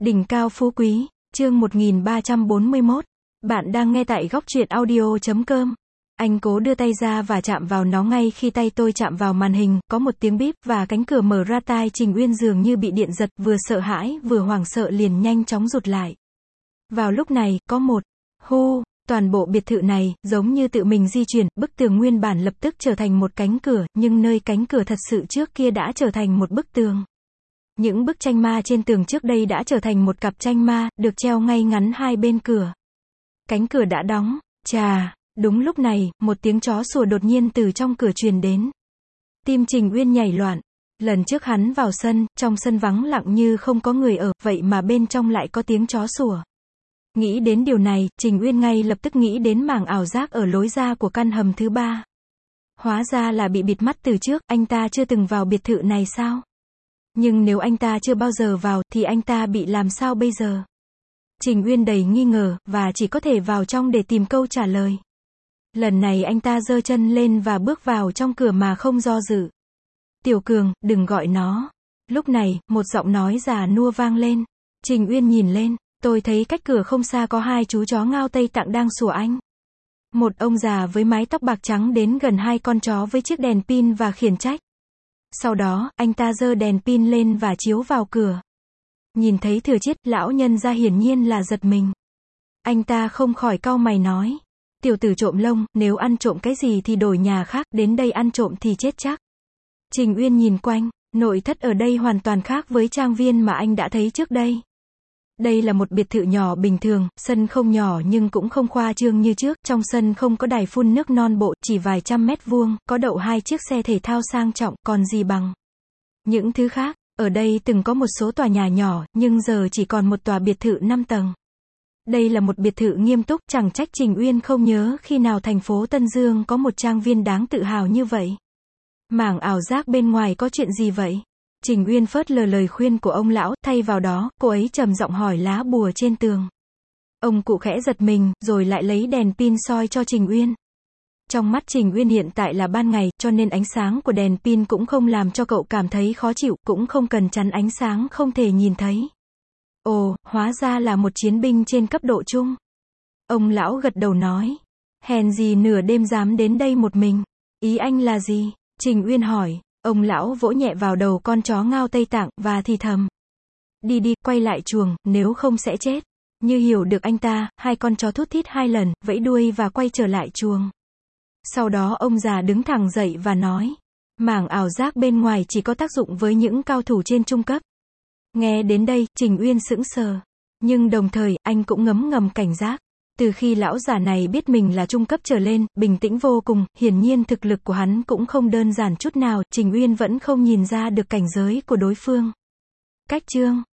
Đỉnh cao phú quý, chương 1341. Bạn đang nghe tại góc truyện audio.com. Anh cố đưa tay ra và chạm vào nó ngay khi tay tôi chạm vào màn hình, có một tiếng bíp và cánh cửa mở ra. Tai Trình Uyên dường như bị điện giật, vừa sợ hãi, vừa hoảng sợ liền nhanh chóng rụt lại. Vào lúc này, có một toàn bộ biệt thự này, giống như tự mình di chuyển, bức tường nguyên bản lập tức trở thành một cánh cửa, nhưng nơi cánh cửa thật sự trước kia đã trở thành một bức tường. Những bức tranh ma trên tường trước đây đã trở thành một cặp tranh ma, được treo ngay ngắn hai bên cửa. Cánh cửa đã đóng. Chà, đúng lúc này, một tiếng chó sủa đột nhiên từ trong cửa truyền đến. Tim Trình Uyên nhảy loạn. Lần trước hắn vào sân, trong sân vắng lặng như không có người ở, vậy mà bên trong lại có tiếng chó sủa. Nghĩ đến điều này, Trình Uyên ngay lập tức nghĩ đến mảng ảo giác ở lối ra của căn hầm thứ ba. Hóa ra là bị bịt mắt từ trước, anh ta chưa từng vào biệt thự này sao? Nhưng nếu anh ta chưa bao giờ vào, thì anh ta bị làm sao bây giờ? Trình Uyên đầy nghi ngờ, và chỉ có thể vào trong để tìm câu trả lời. Lần này anh ta giơ chân lên và bước vào trong cửa mà không do dự. Tiểu Cường, đừng gọi nó. Lúc này, một giọng nói già nua vang lên. Trình Uyên nhìn lên, tôi thấy cách cửa không xa có hai chú chó ngao Tây Tạng đang sủa anh. Một ông già với mái tóc bạc trắng đến gần hai con chó với chiếc đèn pin và khiển trách. Sau đó, anh ta giơ đèn pin lên và chiếu vào cửa. Nhìn thấy Thừa Chiết, lão nhân ra hiển nhiên là giật mình. Anh ta không khỏi cau mày nói. Tiểu tử trộm lông, nếu ăn trộm cái gì thì đổi nhà khác, đến đây ăn trộm thì chết chắc. Trình Uyên nhìn quanh, nội thất ở đây hoàn toàn khác với trang viên mà anh đã thấy trước đây. Đây là một biệt thự nhỏ bình thường, sân không nhỏ nhưng cũng không khoa trương như trước, trong sân không có đài phun nước non bộ, chỉ vài trăm mét vuông, có đậu hai chiếc xe thể thao sang trọng, còn gì bằng những thứ khác. Ở đây từng có một số tòa nhà nhỏ, nhưng giờ chỉ còn một tòa biệt thự 5 tầng. Đây là một biệt thự nghiêm túc, chẳng trách Trình Uyên không nhớ khi nào thành phố Tân Dương có một trang viên đáng tự hào như vậy. Mảng ảo giác bên ngoài có chuyện gì vậy? Trình Uyên phớt lờ lời khuyên của ông lão, thay vào đó, cô ấy trầm giọng hỏi lá bùa trên tường. Ông cụ khẽ giật mình, rồi lại lấy đèn pin soi cho Trình Uyên. Trong mắt Trình Uyên hiện tại là ban ngày, cho nên ánh sáng của đèn pin cũng không làm cho cậu cảm thấy khó chịu, cũng không cần chắn ánh sáng không thể nhìn thấy. Ồ, hóa ra là một chiến binh trên cấp độ trung. Ông lão gật đầu nói. Hèn gì nửa đêm dám đến đây một mình. Ý anh là gì? Trình Uyên hỏi. Ông lão vỗ nhẹ vào đầu con chó ngao Tây Tạng, và thì thầm. Đi đi, quay lại chuồng, nếu không sẽ chết. Như hiểu được anh ta, hai con chó thút thít hai lần, vẫy đuôi và quay trở lại chuồng. Sau đó ông già đứng thẳng dậy và nói. Mảng ảo giác bên ngoài chỉ có tác dụng với những cao thủ trên trung cấp. Nghe đến đây, Trình Uyên sững sờ. Nhưng đồng thời, anh cũng ngấm ngầm cảnh giác. Từ khi lão già này biết mình là trung cấp trở lên, bình tĩnh vô cùng, hiển nhiên thực lực của hắn cũng không đơn giản chút nào, Trình Uyên vẫn không nhìn ra được cảnh giới của đối phương. Cách chương